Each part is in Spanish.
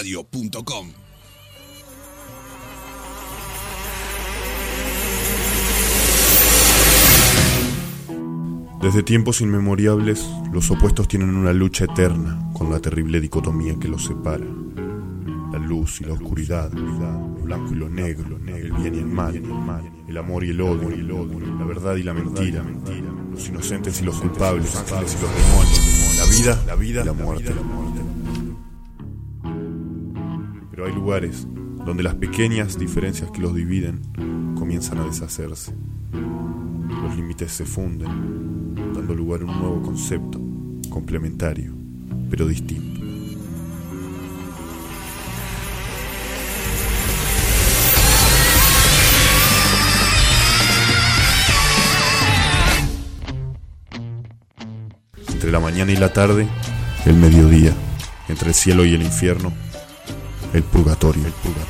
radio.com. Desde tiempos inmemorables, los opuestos tienen una lucha eterna con la terrible dicotomía que los separa. La luz y la oscuridad, lo blanco y lo negro, el bien y el mal, el amor y el odio, la verdad y la mentira, los inocentes y los culpables, los ángeles y los demonios, la vida y la muerte. Pero hay lugares donde las pequeñas diferencias que los dividen comienzan a deshacerse. Los límites se funden, dando lugar a un nuevo concepto, complementario, pero distinto. Entre la mañana y la tarde, el mediodía. Entre el cielo y el infierno, el purgatorio.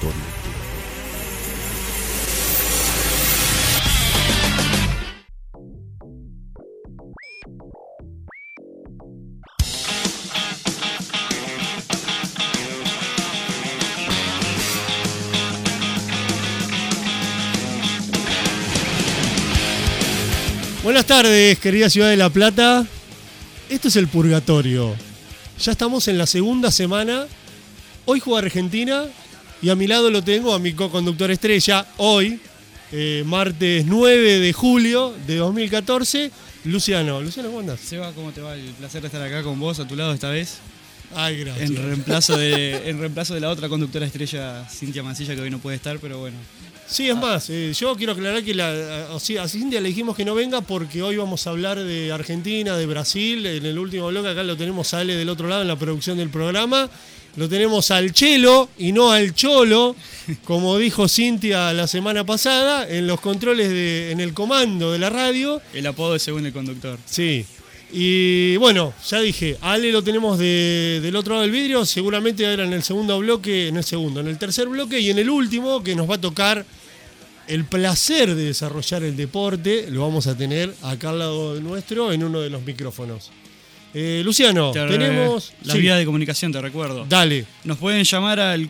Buenas tardes, querida ciudad de La Plata. Esto es el Purgatorio. Ya estamos en la segunda semana. Hoy juega Argentina y a mi lado lo tengo a mi co-conductor estrella. Hoy, martes 9 de julio de 2014, Luciano. Luciano, ¿cómo andás? Seba, ¿cómo te va? El placer de estar acá con vos, a tu lado esta vez. Ay, gracias. En reemplazo de la otra conductora estrella, Cintia Mancilla, que hoy no puede estar, pero bueno. Sí, es más, yo quiero aclarar que a Cintia le dijimos que no venga porque hoy vamos a hablar de Argentina, de Brasil. En el último bloque acá lo tenemos a Ale del otro lado en la producción del programa. Lo tenemos al Chelo y no al Cholo, como dijo Cintia la semana pasada, en los controles, en el comando de la radio. El apodo es según el conductor. Sí. Y bueno, ya dije, a Ale lo tenemos del otro lado del vidrio, seguramente era en el segundo bloque, en el tercer bloque y en el último, que nos va a tocar el placer de desarrollar el deporte, lo vamos a tener acá al lado nuestro en uno de los micrófonos. Luciano, tenemos... La vía de comunicación, te recuerdo. Dale. Nos pueden llamar al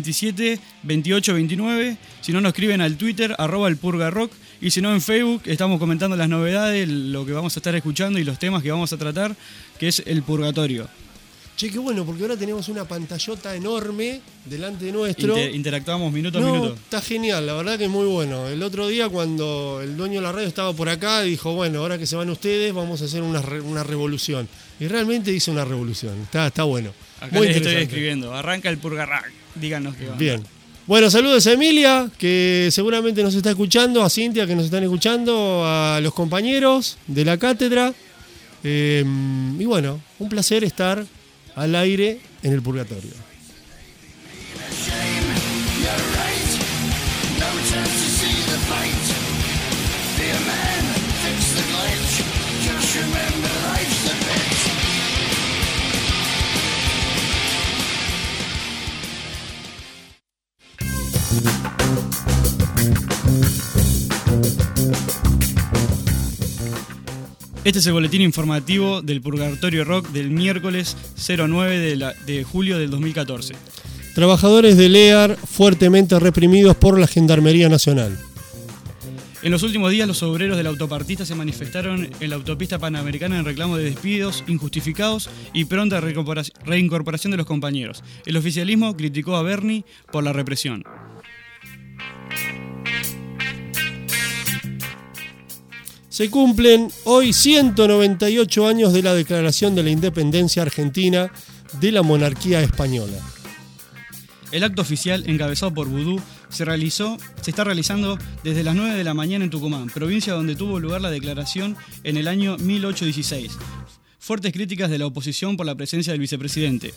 427-2829, si no nos escriben al Twitter, @elpurgarock, y si no en Facebook, estamos comentando las novedades, lo que vamos a estar escuchando y los temas que vamos a tratar, que es el Purgatorio. Che, qué bueno, porque ahora tenemos una pantallota enorme delante de nuestro. Interactuamos minuto a minuto. Está genial, la verdad que es muy bueno. El otro día cuando el dueño de la radio estaba por acá, dijo, bueno, ahora que se van ustedes, vamos a hacer una revolución. Y realmente hizo una revolución, está bueno. Acá les estoy escribiendo, arranca el Purgarrack, díganos qué va. Bien. Bueno, saludos a Emilia, que seguramente nos está escuchando, a Cintia, que nos están escuchando, a los compañeros de la cátedra. Y bueno, un placer estar al aire en el Purgatorio. Este es el boletín informativo del Purgatorio Rock del miércoles 09 de julio del 2014. Trabajadores del EAR fuertemente reprimidos por la Gendarmería Nacional. En los últimos días, los obreros de la autopartista se manifestaron en la autopista panamericana en reclamo de despidos injustificados y pronta reincorporación de los compañeros. El oficialismo criticó a Bernie por la represión. Se cumplen hoy 198 años de la declaración de la independencia argentina de la monarquía española. El acto oficial, encabezado por Vudú, se está realizando desde las 9 de la mañana en Tucumán, provincia donde tuvo lugar la declaración en el año 1816. Fuertes críticas de la oposición por la presencia del vicepresidente.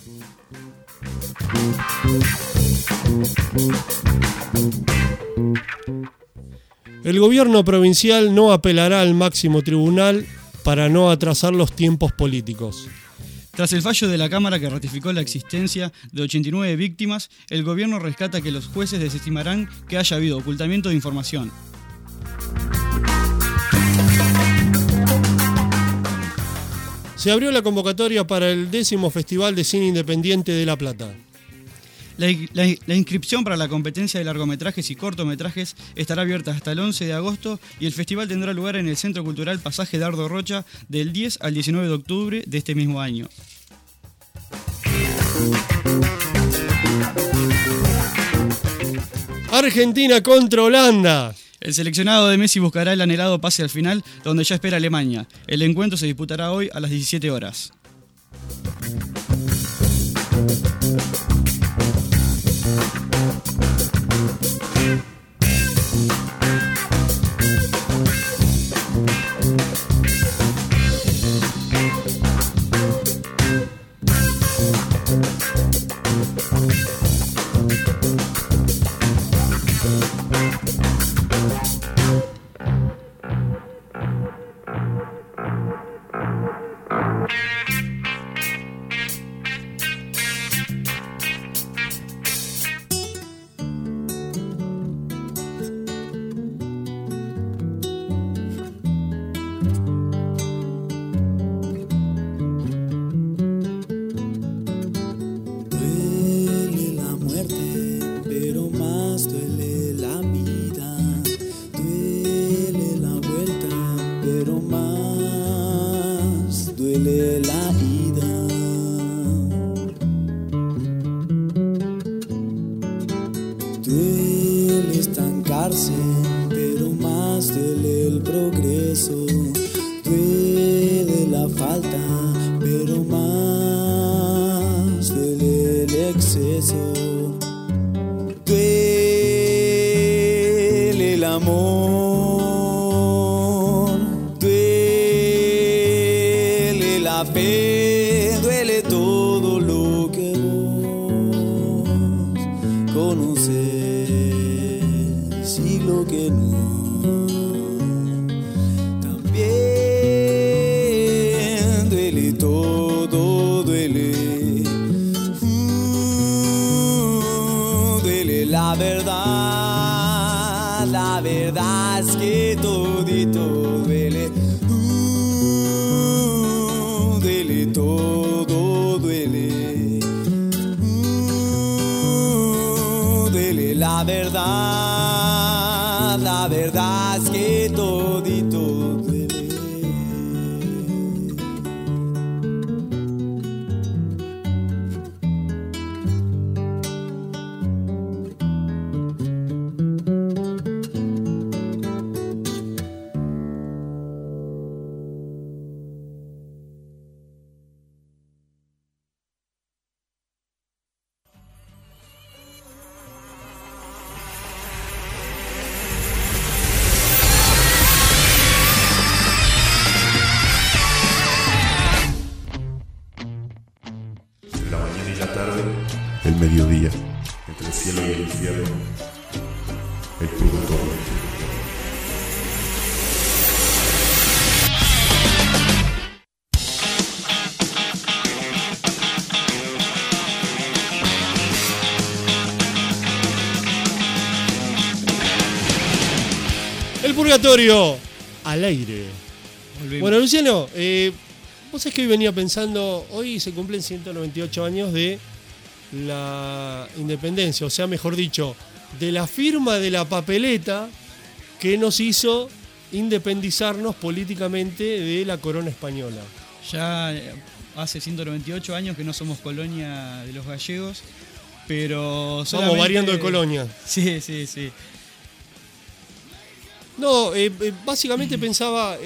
El gobierno provincial no apelará al máximo tribunal para no atrasar los tiempos políticos. Tras el fallo de la Cámara que ratificó la existencia de 89 víctimas, el gobierno rescata que los jueces desestimarán que haya habido ocultamiento de información. Se abrió la convocatoria para el 10º Festival de Cine Independiente de La Plata. La inscripción para la competencia de largometrajes y cortometrajes estará abierta hasta el 11 de agosto y el festival tendrá lugar en el Centro Cultural Pasaje Dardo Rocha del 10 al 19 de octubre de este mismo año. Argentina contra Holanda. El seleccionado de Messi buscará el anhelado pase al final, donde ya espera Alemania. El encuentro se disputará hoy a las 17 horas. Pero más duele el progreso, duele la falta, pero más duele el exceso, duele el amor, duele la fe, duele todo lo que vos conoces. Y lo que no, también duele todo, duele, duele la verdad es que todito duele, duele todo, duele, duele la verdad es que todito duele. El mediodía, entre el cielo y el infierno, el purgatorio. El purgatorio al aire. Volvimos. Bueno, Luciano, vos sabés que hoy venía pensando, hoy se cumplen 198 años de la independencia, o sea, mejor dicho, de la firma de la papeleta que nos hizo independizarnos políticamente de la corona española. Ya hace 198 años que no somos colonia de los gallegos, pero Vamos variando de colonia. Sí, sí, sí. No, básicamente pensaba,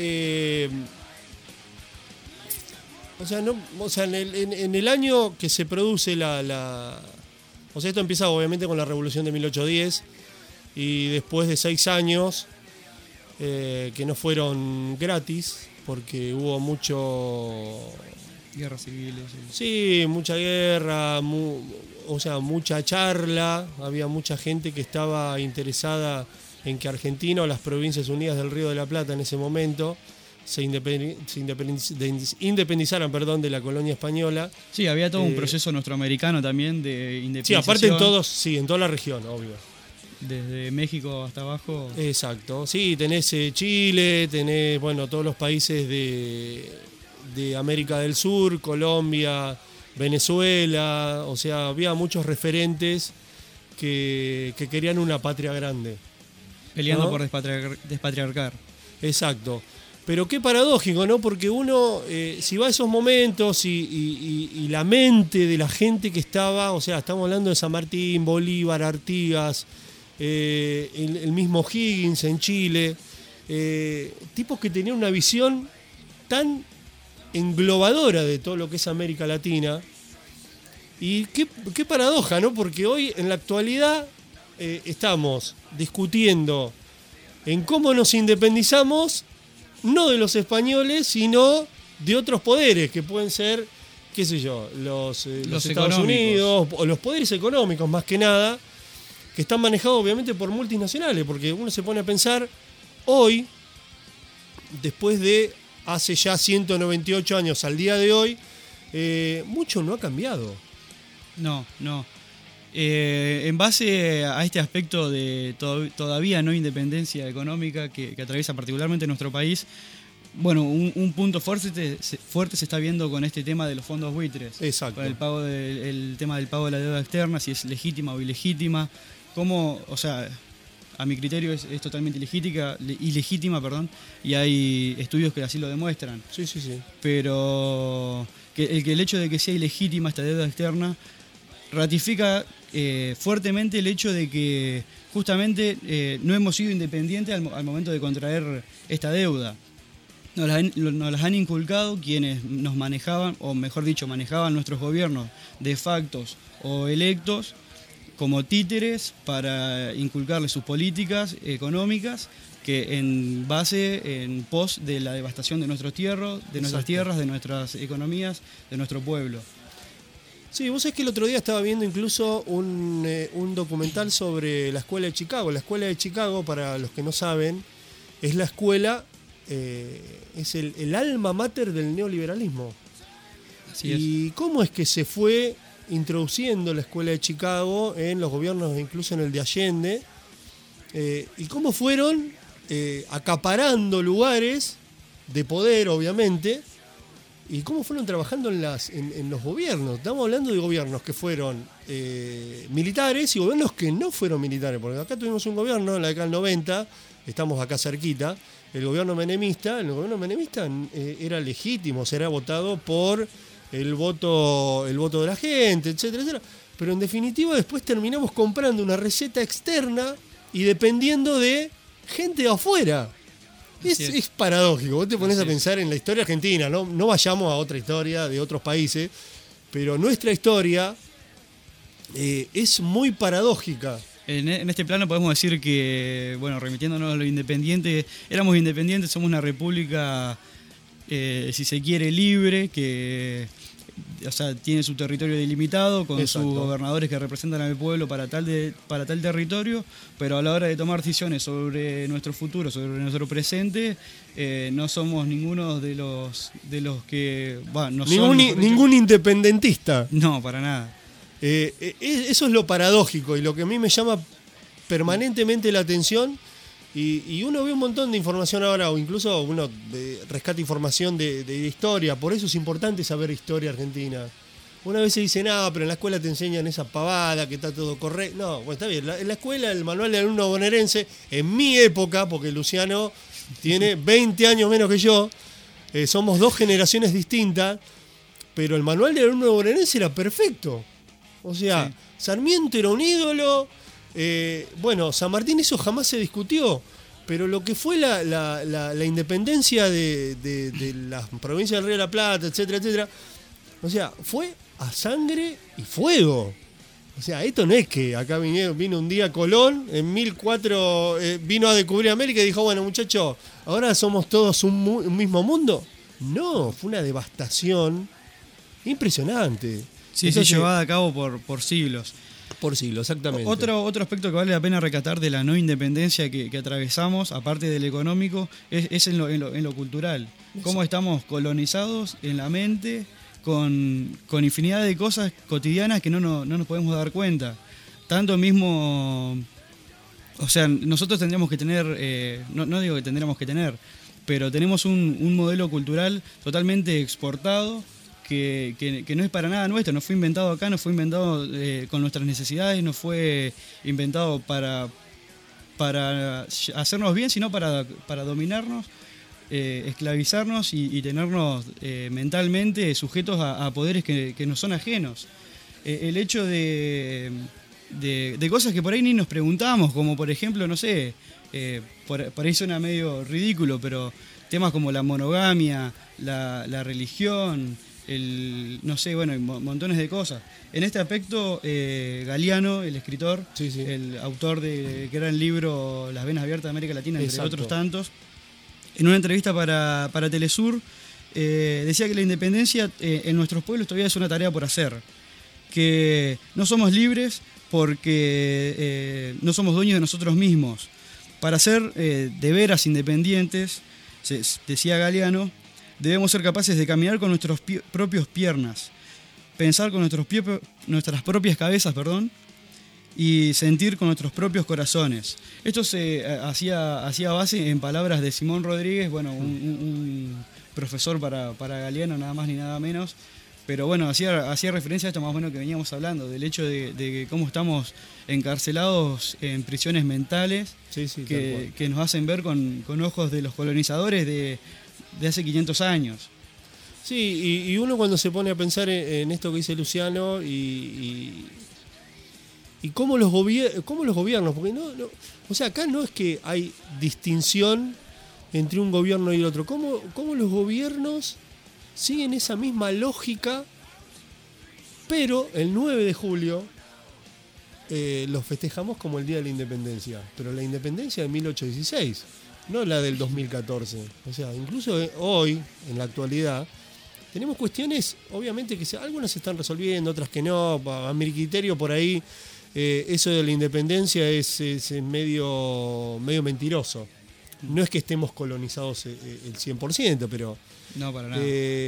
en el año que se produce o sea, esto empieza obviamente con la Revolución de 1810 y después de 6 años que no fueron gratis porque hubo Guerra civil. Sí, mucha guerra, mucha charla, había mucha gente que estaba interesada en que Argentina o las Provincias Unidas del Río de la Plata en ese momento se independizaran de la colonia española. Sí, había todo un proceso nuestroamericano también de independización. Sí, aparte en toda la región, obvio. Desde México hasta abajo. Exacto, sí, tenés Chile, tenés, todos los países de América del Sur, Colombia, Venezuela, o sea, había muchos referentes que querían una patria grande. Peleando ¿no? por despatriarcar. Exacto. Pero qué paradójico, ¿no? Porque uno, si va a esos momentos y la mente de la gente que estaba, o sea, estamos hablando de San Martín, Bolívar, Artigas, el mismo Higgins en Chile, tipos que tenían una visión tan englobadora de todo lo que es América Latina. Y qué paradoja, ¿no? Porque hoy, en la actualidad, estamos discutiendo en cómo nos independizamos, no de los españoles, sino de otros poderes, que pueden ser, qué sé yo, los Estados Unidos, o los poderes económicos, más que nada, que están manejados obviamente por multinacionales, porque uno se pone a pensar, hoy, después de hace ya 198 años al día de hoy, mucho no ha cambiado. No. En base a este aspecto de todavía no independencia económica que atraviesa particularmente nuestro país, bueno, un punto fuerte se está viendo con este tema de los fondos buitres. Exacto. Con el tema del pago de la deuda externa, si es legítima o ilegítima. Cómo, o sea, a mi criterio es totalmente ilegítima, y hay estudios que así lo demuestran. Sí. Pero el hecho de que sea ilegítima esta deuda externa ratifica fuertemente el hecho de que justamente no hemos sido independientes al momento de contraer esta deuda. Nos las han inculcado quienes nos manejaban, o mejor dicho, manejaban nuestros gobiernos de factos o electos como títeres para inculcarles sus políticas económicas que en pos de la devastación de nuestras tierras, de nuestras economías, de nuestro pueblo. Sí, vos sabés que el otro día estaba viendo incluso un documental sobre la Escuela de Chicago. La Escuela de Chicago, para los que no saben, es la escuela, es el alma mater del neoliberalismo. Así y es. cómo es que se fue introduciendo la Escuela de Chicago en los gobiernos, incluso en el de Allende, y cómo fueron acaparando lugares de poder, obviamente, y cómo fueron trabajando en los gobiernos. Estamos hablando de gobiernos que fueron militares y gobiernos que no fueron militares, porque acá tuvimos un gobierno en la década del 90, estamos acá cerquita, el gobierno menemista. El gobierno menemista era legítimo, será votado por el voto de la gente, etcétera, etcétera. Pero en definitiva después terminamos comprando una receta externa y dependiendo de gente de afuera. Es paradójico. Vos te pones a pensar en la historia argentina, no vayamos a otra historia de otros países, pero nuestra historia es muy paradójica. En este plano podemos decir que, bueno, remitiéndonos a lo independiente, éramos independientes, somos una república, si se quiere, libre, que, o sea, tiene su territorio delimitado con Exacto. sus gobernadores que representan al pueblo para tal territorio, pero a la hora de tomar decisiones sobre nuestro futuro, sobre nuestro presente, no somos ninguno de los que... no Ningún independentista. No, para nada. Eso es lo paradójico y lo que a mí me llama permanentemente la atención. Y uno ve un montón de información ahora, o incluso uno rescata información de historia. Por eso es importante saber historia argentina. Una vez se dice, pero en la escuela te enseñan esa pavada, que está todo correcto. No, bueno, está bien. En la escuela, el manual del alumno bonaerense, en mi época, porque Luciano tiene 20 años menos que yo, somos dos generaciones distintas, pero el manual del alumno bonaerense era perfecto. O sea, sí. Sarmiento era un ídolo. San Martín, eso jamás se discutió, pero lo que fue la independencia de las provincias del Río de la Plata, etcétera, etcétera, o sea, fue a sangre y fuego. O sea, esto no es que acá vino un día Colón, en 1004 vino a descubrir América y dijo, bueno, muchachos, ahora somos todos un mismo mundo. No, fue una devastación impresionante. Sí, llevada a cabo por siglos. Por siglos, exactamente. Otro aspecto que vale la pena rescatar de la no independencia que atravesamos, aparte del económico, es en lo cultural. Eso. Cómo estamos colonizados en la mente con infinidad de cosas cotidianas que no nos podemos dar cuenta. Tanto mismo... O sea, nosotros tendríamos que tener... no digo que tendríamos que tener, pero tenemos un modelo cultural totalmente exportado que no es para nada nuestro, no fue inventado acá, no fue inventado con nuestras necesidades, no fue inventado para hacernos bien, sino para dominarnos, esclavizarnos y tenernos mentalmente sujetos a poderes que nos son ajenos. El hecho de cosas que por ahí ni nos preguntamos, como por ejemplo, no sé, por ahí suena medio ridículo, pero temas como la monogamia, la religión, no sé, bueno, montones de cosas. En este aspecto, Galeano, el escritor, Sí. el autor del gran libro Las venas abiertas de América Latina, entre Exacto. otros tantos, en una entrevista para Telesur, decía que la independencia en nuestros pueblos todavía es una tarea por hacer, que no somos libres porque no somos dueños de nosotros mismos. Para ser de veras independientes, decía Galeano, debemos ser capaces de caminar con nuestros propios piernas, pensar con nuestras propias cabezas, y sentir con nuestros propios corazones. Esto se hacía base en palabras de Simón Rodríguez, bueno, un profesor para Galeano, nada más ni nada menos. Pero bueno, hacía referencia a esto más o menos que veníamos hablando, del hecho de cómo estamos encarcelados en prisiones mentales que nos hacen ver con ojos de los colonizadores de hace 500 años. Sí, y uno cuando se pone a pensar en esto que dice Luciano y cómo los gobiernos, porque no, o sea, acá no es que hay distinción entre un gobierno y el otro, cómo los gobiernos siguen esa misma lógica, pero el 9 de julio los festejamos como el Día de la Independencia, pero la independencia de 1816, no la del 2014. O sea, incluso hoy, en la actualidad, tenemos cuestiones, obviamente, que algunas se están resolviendo, otras que no. A mi criterio, por ahí, eso de la independencia es medio mentiroso. No es que estemos colonizados el 100%, pero... No, para nada.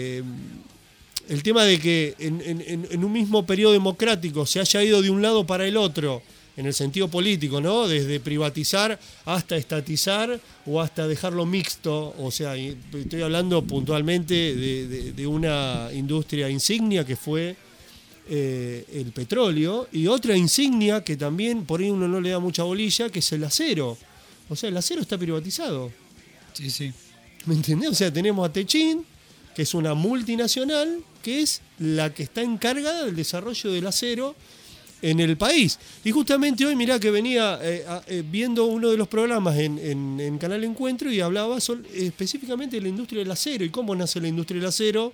El tema de que en un mismo periodo democrático se haya ido de un lado para el otro, en el sentido político, ¿no? Desde privatizar hasta estatizar o hasta dejarlo mixto. O sea, estoy hablando puntualmente de una industria insignia que fue el petróleo, y otra insignia que también por ahí uno no le da mucha bolilla, que es el acero. O sea, el acero está privatizado. Sí. ¿Me entendés? O sea, tenemos a Techin, que es una multinacional, que es la que está encargada del desarrollo del acero en el país. Y justamente hoy, mirá que venía viendo uno de los programas en Canal Encuentro y hablaba específicamente de la industria del acero y cómo nace la industria del acero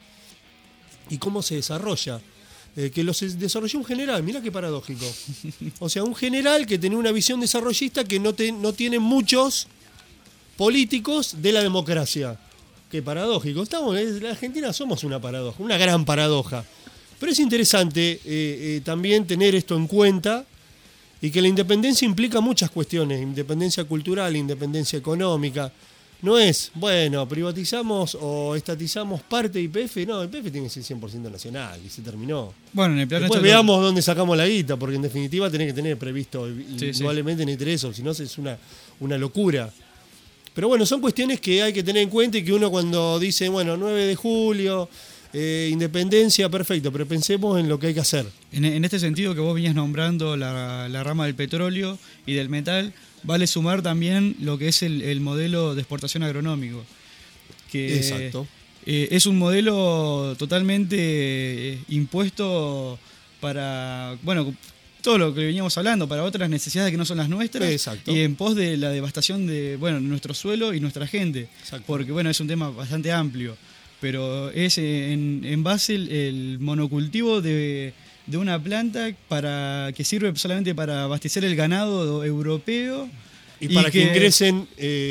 y cómo se desarrolla. Que los desarrolló un general, mirá qué paradójico. O sea, un general que tenía una visión desarrollista que no tiene muchos políticos de la democracia. Qué paradójico. En la Argentina somos una paradoja, una gran paradoja. Pero es interesante también tener esto en cuenta, y que la independencia implica muchas cuestiones: independencia cultural, independencia económica. No es, bueno, privatizamos o estatizamos parte de YPF. No, YPF tiene que ser 100% nacional y se terminó. Bueno, en el plan Después veamos dónde sacamos la guita, porque en definitiva tenés que tener previsto indudablemente en eso, si no es una locura. Pero bueno, son cuestiones que hay que tener en cuenta, y que uno cuando dice, bueno, 9 de julio, independencia, perfecto, pero pensemos en lo que hay que hacer. En este sentido que vos venías nombrando la rama del petróleo y del metal, vale sumar también lo que es el modelo de exportación agronómico. Que Exacto. Es un modelo totalmente impuesto para, bueno, todo lo que veníamos hablando, para otras necesidades que no son las nuestras. Exacto. Y en pos de la devastación de nuestro suelo y nuestra gente. Exacto. Porque bueno, es un tema bastante amplio, pero es en base el monocultivo de una planta que sirve solamente para abastecer el ganado europeo. Y para que ingresen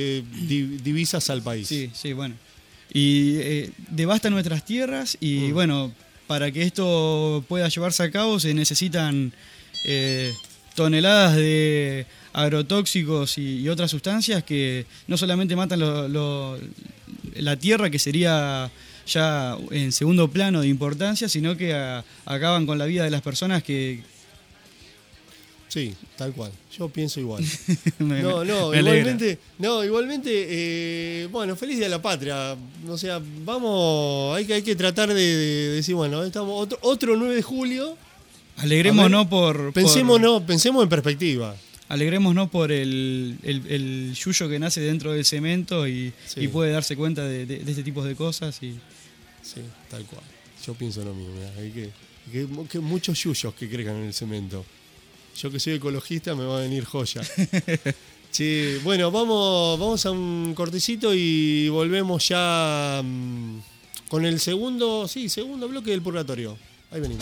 divisas al país. Sí, bueno. Y devasta nuestras tierras y bueno, para que esto pueda llevarse a cabo se necesitan toneladas de agrotóxicos y otras sustancias que no solamente matan la tierra, que sería ya en segundo plano de importancia, sino que acaban con la vida de las personas que Sí, tal cual. Yo pienso igual. Me Igualmente, bueno, feliz Día de la Patria. O sea, vamos, hay que tratar de decir, bueno, estamos otro 9 de julio. Alegrémonos Pensemos en perspectiva. Alegrémonos por el yuyo que nace dentro del cemento y puede darse cuenta de este tipo de cosas. Sí, tal cual. Yo pienso lo mismo. Hay que muchos yuyos que crezcan en el cemento. Yo que soy ecologista me va a venir joya. Sí, bueno, vamos a un cortecito y volvemos ya con el segundo bloque del Purgatorio. Ahí venimos.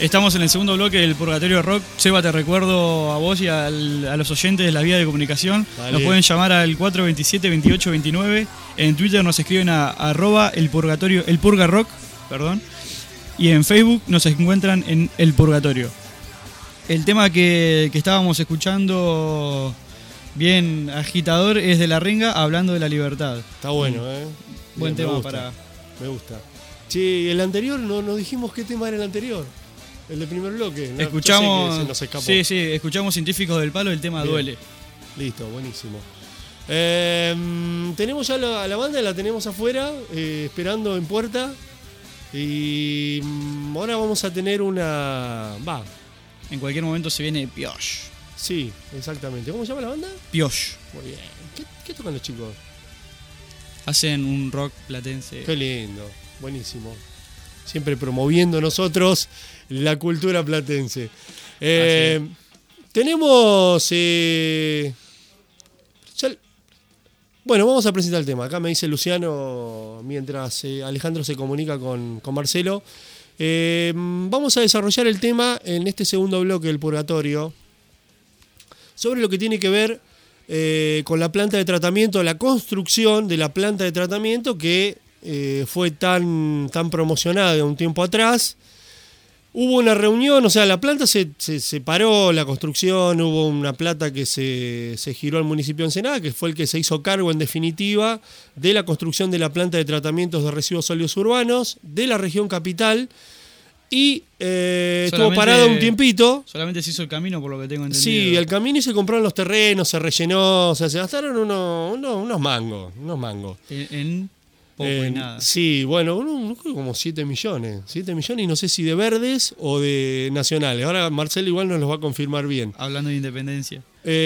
Estamos en el segundo bloque del Purgatorio Rock. Seba, te recuerdo a vos y a los oyentes de la vía de comunicación. Dale. Nos pueden llamar al 427-2829. En Twitter nos escriben a @elpurgarock, perdón. Y en Facebook nos encuentran en El Purgatorio. El tema que estábamos escuchando, bien agitador, es de La Renga, hablando de la libertad. Está bueno, Buen Bien, tema me gusta. Che, el anterior, no dijimos qué tema era el anterior. El de primer bloque. ¿No? Escuchamos, Yo sé que se nos escapó. sí, escuchamos Científicos del Palo, el tema Bien. Duele. Listo, buenísimo. Tenemos ya a la banda, la tenemos afuera, esperando en puerta. Y ahora vamos a tener una... En cualquier momento se viene Piosh. Sí, exactamente. ¿Cómo se llama la banda? Piosh. Muy bien. ¿Qué tocan los chicos? Hacen un rock platense. Qué lindo, buenísimo. Siempre promoviendo nosotros la cultura platense. Tenemos... Bueno, vamos a presentar el tema. Acá me dice Luciano, mientras Alejandro se comunica con Marcelo. Vamos a desarrollar el tema en este segundo bloque del Purgatorio sobre lo que tiene que ver con la planta de tratamiento, la construcción de la planta de tratamiento que fue tan promocionada de un tiempo atrás. Hubo una reunión, o sea, la planta se paró, la construcción, hubo una plata que se giró al municipio de Ensenada, que fue el que se hizo cargo en definitiva de la construcción de la planta de tratamientos de residuos sólidos urbanos de la región capital, y estuvo parado un tiempito. Solamente se hizo el camino, por lo que tengo entendido. Sí, el camino, y se compraron los terrenos, se rellenó, o sea, se gastaron unos mangos. En poco y nada. Sí, bueno, como 7 millones, y no sé si de verdes o de nacionales. Ahora Marcelo igual nos los va a confirmar bien. Hablando de independencia.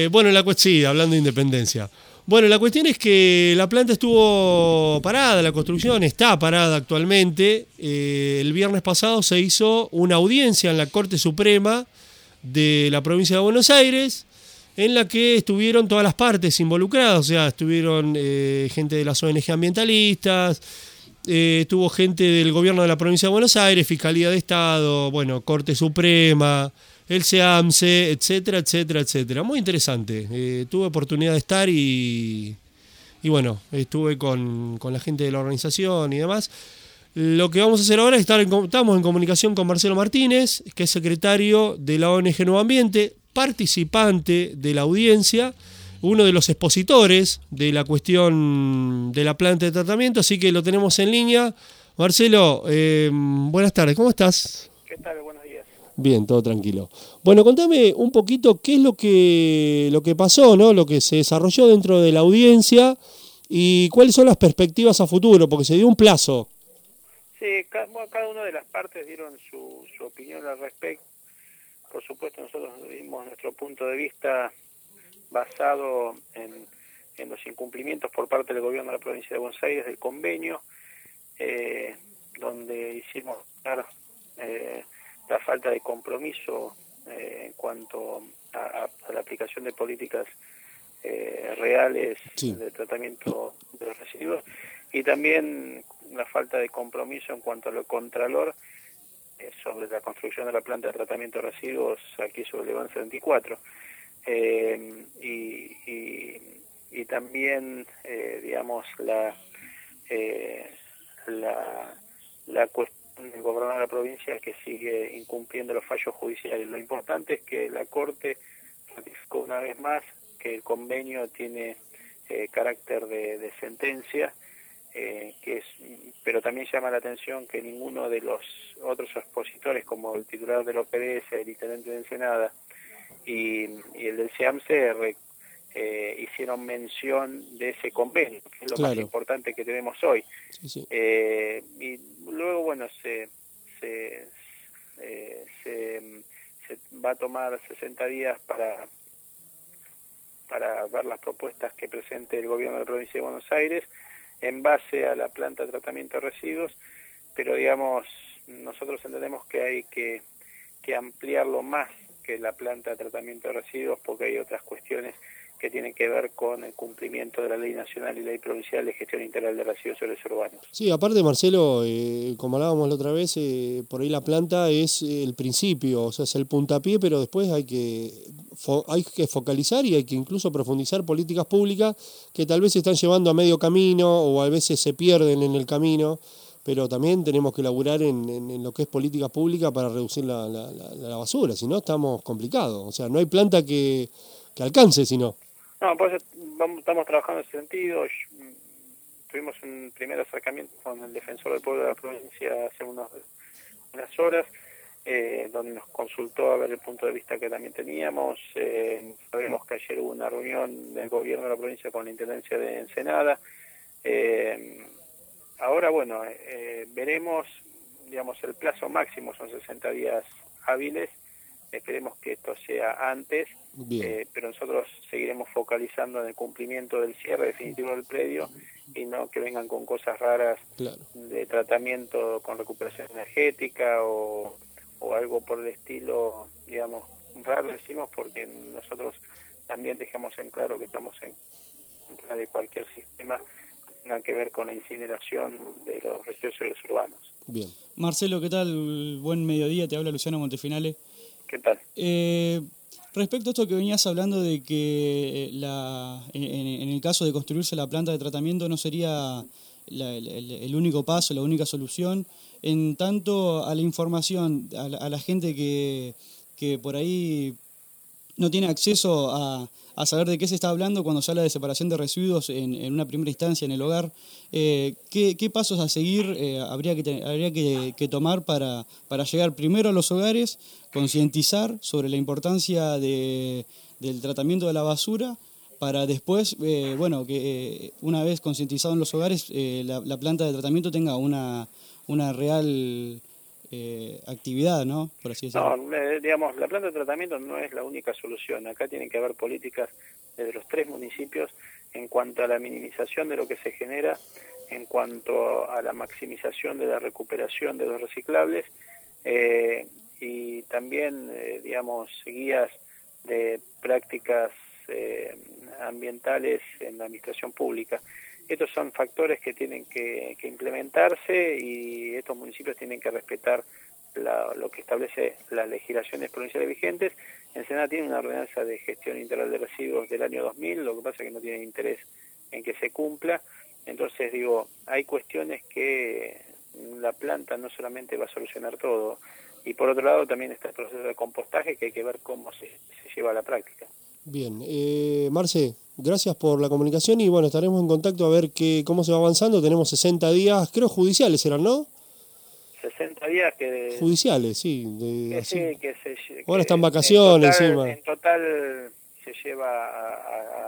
Sí, hablando de independencia. Bueno, la cuestión es que la planta estuvo parada, la construcción está parada actualmente. El viernes pasado se hizo una audiencia en la Corte Suprema de la provincia de Buenos Aires, en la que estuvieron todas las partes involucradas, o sea, estuvieron gente de las ONG ambientalistas, estuvo gente del gobierno de la provincia de Buenos Aires, Fiscalía de Estado, bueno, Corte Suprema, el SEAMSE, etcétera, etcétera, etcétera. Muy interesante. Tuve oportunidad de estar y bueno, estuve con la gente de la organización y demás. Lo que vamos a hacer ahora es estamos en comunicación con Marcelo Martínez, que es secretario de la ONG Nuevo Ambiente, participante de la audiencia, uno de los expositores de la cuestión de la planta de tratamiento, así que lo tenemos en línea. Marcelo, buenas tardes, ¿cómo estás? ¿Qué tal? Buenos días. Bien, todo tranquilo. Bueno, contame un poquito qué es lo que pasó, ¿no? Lo que se desarrolló dentro de la audiencia y cuáles son las perspectivas a futuro, porque se dio un plazo. Sí, cada una de las partes dieron su opinión al respecto. Por supuesto, nosotros dimos nuestro punto de vista basado en los incumplimientos por parte del gobierno de la provincia de Buenos Aires del convenio, donde hicimos claro, la falta de compromiso en cuanto a la aplicación de políticas reales de tratamiento de los residuos, y también la falta de compromiso en cuanto a lo contralor sobre la construcción de la planta de tratamiento de residuos aquí sobre Leván 74. Y también, digamos, la cuestión del gobernador de la provincia, que sigue incumpliendo los fallos judiciales. Lo importante es que la Corte ratificó una vez más que el convenio tiene carácter de sentencia, pero también llama la atención que ninguno de los otros expositores, como el titular del OPDS, el intendente de Ensenada y el del SEAMSE, hicieron mención de ese convenio, que es lo más importante que tenemos hoy. Sí. Y luego, bueno, se va a tomar 60 días para ver las propuestas que presente el gobierno de la provincia de Buenos Aires en base a la planta de tratamiento de residuos, pero digamos, nosotros entendemos que hay que ampliarlo más que la planta de tratamiento de residuos, porque hay otras cuestiones que tienen que ver con el cumplimiento de la ley nacional y ley provincial de gestión integral de residuos sólidos urbanos. Sí, aparte, Marcelo, como hablábamos la otra vez, por ahí la planta es el principio, o sea, es el puntapié, pero después hay que focalizar y hay que incluso profundizar políticas públicas que tal vez se están llevando a medio camino o a veces se pierden en el camino, pero también tenemos que laburar en lo que es política pública para reducir la basura, si no estamos complicados, o sea, no hay planta que alcance, si no. No, pues estamos trabajando en ese sentido. Tuvimos un primer acercamiento con el defensor del pueblo de la provincia hace unas horas, donde nos consultó a ver el punto de vista que también teníamos. Sabemos que ayer hubo una reunión del gobierno de la provincia con la Intendencia de Ensenada. Ahora, bueno, veremos, digamos, el plazo máximo son 60 días hábiles. Esperemos que esto sea antes, pero nosotros seguiremos focalizando en el cumplimiento del cierre definitivo del predio y no que vengan con cosas raras de tratamiento con recuperación energética o algo por el estilo, digamos, raro decimos, porque nosotros también dejamos en claro que estamos en contra de cualquier sistema que tenga que ver con la incineración de los residuos sólidos urbanos. Bien. Marcelo, ¿qué tal? Buen mediodía, te habla Luciano Montefinale. ¿Qué tal? Respecto a esto que venías hablando de que en el caso de construirse la planta de tratamiento no sería el único paso, la única solución, en tanto a la información, a la gente que por ahí no tiene acceso a saber de qué se está hablando cuando se habla de separación de residuos en una primera instancia en el hogar, ¿qué pasos a seguir habría que tomar para llegar primero a los hogares, concientizar sobre la importancia del tratamiento de la basura, para después, que una vez concientizado en los hogares, la planta de tratamiento tenga una real actividad, ¿no? Por así decirlo. No, digamos, la planta de tratamiento no es la única solución. Acá tienen que haber políticas desde los 3 municipios en cuanto a la minimización de lo que se genera, en cuanto a la maximización de la recuperación de los reciclables, y también, digamos, guías de prácticas ambientales en la administración pública. Estos son factores que tienen que implementarse y estos municipios tienen que respetar lo que establece las legislaciones provinciales vigentes. Ensenada tiene una ordenanza de gestión integral de residuos del año 2000, lo que pasa es que no tienen interés en que se cumpla. Entonces, digo, hay cuestiones que la planta no solamente va a solucionar todo. Y por otro lado también está el proceso de compostaje, que hay que ver cómo se lleva a la práctica. Bien, Marce, gracias por la comunicación y bueno, estaremos en contacto a ver cómo se va avanzando. Tenemos 60 días, creo judiciales eran, ¿no? 60 días que... Judiciales, sí. Ahora están que vacaciones encima. En total se lleva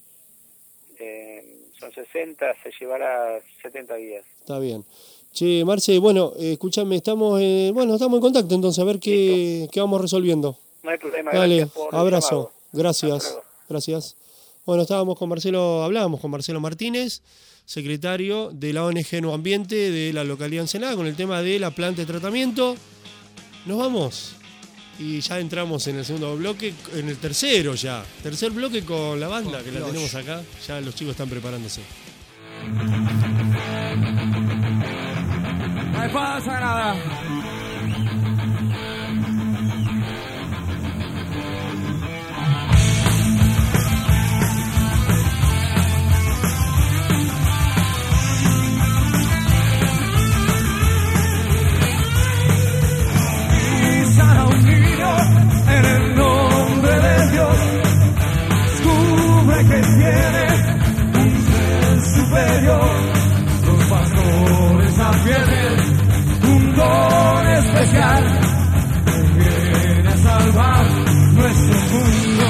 son 60, se llevará 70 días. Está bien. Che, Marce, bueno, escúchame, estamos en contacto entonces, a ver qué vamos resolviendo. No hay problema. Dale, abrazo. Gracias. Bueno, hablábamos con Marcelo Martínez, secretario de la ONG Nuevo Ambiente de la localidad de Ensenada, con el tema de la planta de tratamiento. Nos vamos y ya entramos en el segundo bloque, en el tercer bloque con la banda que la tenemos acá. Ya los chicos están preparándose. No pasa nada. En el nombre de Dios, descubre que tiene un ser superior. Los pastores advierten un don especial que viene a salvar nuestro mundo.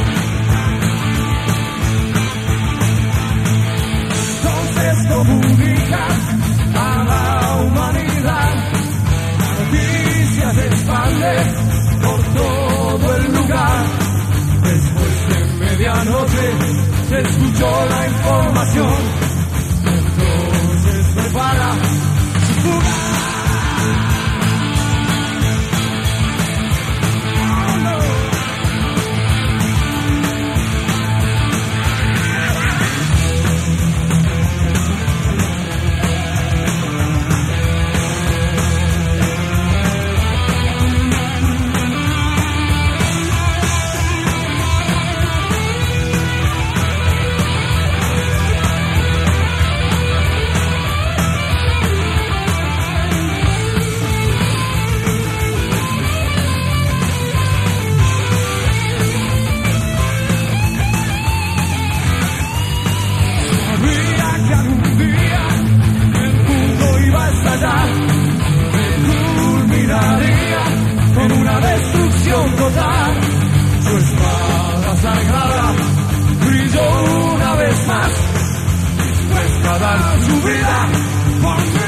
Entonces comunica a la humanidad, la noticia se expande por todo el lugar. Después de medianoche se escuchó la información, entonces prepara su fuga. un día el mundo iba a estallar, culminaría con una destrucción total. Su espada sagrada brilló una vez más, dispuesta a dar su vida por mí.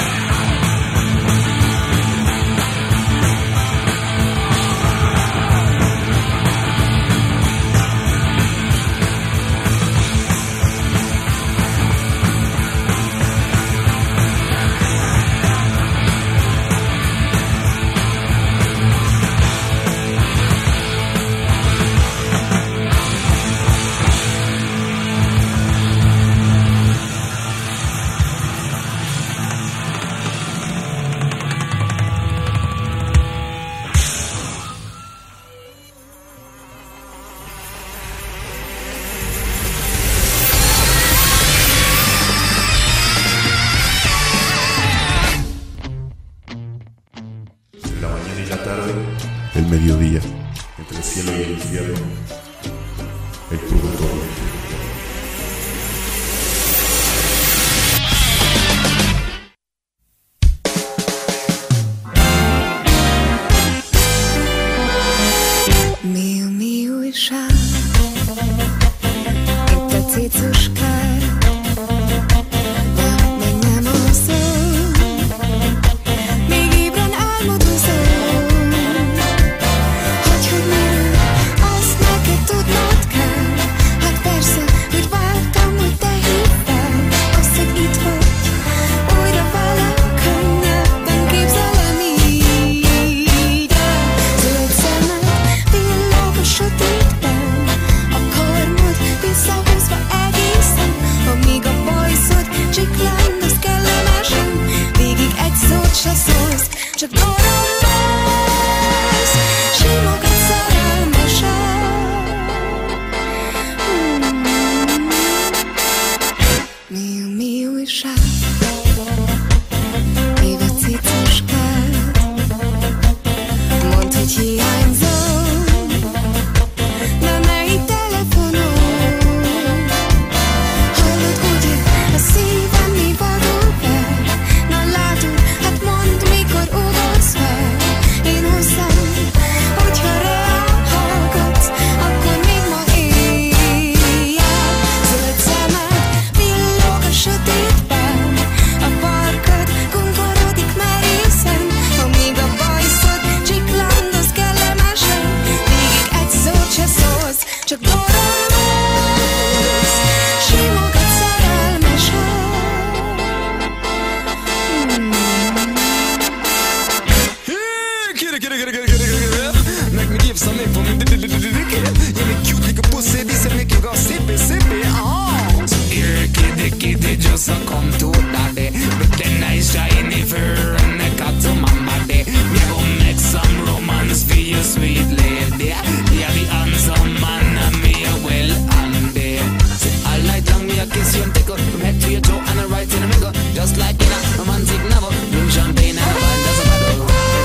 El mediodía, entre el cielo y el infierno, el purgatorio. Mi újság, itt a cicuskát, de még nem alszom, még ébren álmodozom. Hogy miről, azt neked tudnod kell. Hát persze, hogy vártam, hogy te hívtál. Azt, hogy itt vagy, újra velem könnyebben képzelem így el. Zöld szemed villog a sötétben, a karmod visszahúzva egészen, amíg a bajszod csiklandoz kellemesen. Végig egy szót se szólsz, csak dorombolsz, simogat szerelmesen. Mi újság? Év a cicuskát, mondd, hogy hiányzom, de ne így telefonon. Hallod, ugye, a szívem mi vadul fel. Na látod, hát mondd, mikor ugolsz fel. Én hozzám, hogyha rám hallgatsz, akkor még ma éjjel. Zöld szemed villog a sötétben, a farkad kunkorodik merészen, amíg a bajszod csiklandoz kellemesen. Végig egy szót se szólsz, csak dorombolsz, simogat szerelmesen. Make me give some info, me yeah, me cute like a pussy, this make you go sippy, sippy, oh. So here, kitty, just a come to daddy, with the nice shiny fur and the cut to my body. Me gon' make some romance for you, sweet lady. Yeah, the handsome man and me well handy. Say all night long me a kiss you and tickle, from head to your toe and a right in the middle, just like in a romantic novel. Bring champagne and a wine, that's a bottle.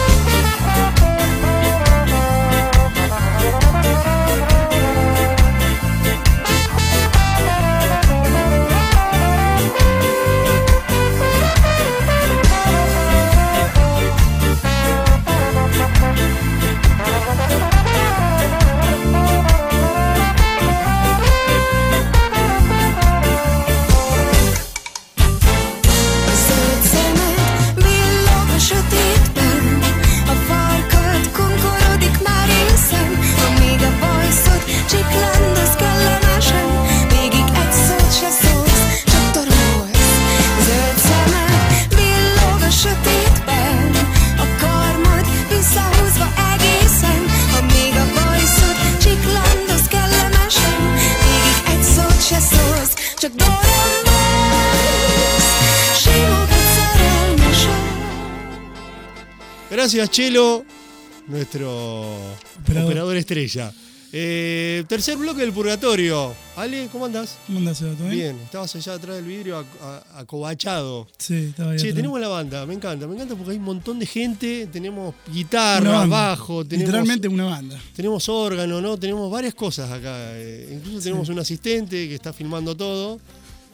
Zöld szemed villog a sötétben, a farkad kunkorodik már észen, amíg a bajszod csiklandoz kellemesen. Végig egy szót se szólsz, csak dorombolsz. Zöld szemed villog a sötétben, a karmad visszahúzva egészen, amíg a bajszod csiklandoz kellemesen. Végig egy szót se szólsz, csak dorombolsz, simogat szerelmesen. Gracias, Chelo, nuestro operador estrella. Tercer bloque del Purgatorio. Ale, ¿cómo andás? ¿Cómo andás, Seba? ¿Todo bien? Bien, estabas allá atrás del vidrio acobachado. Sí, estaba ahí Che, atrás. tenemos la banda, me encanta porque hay un montón de gente, tenemos Una guitarra, banda. bajo, Literalmente una banda. tenemos órgano, ¿no? Tenemos varias cosas acá. Incluso tenemos un asistente que está filmando todo.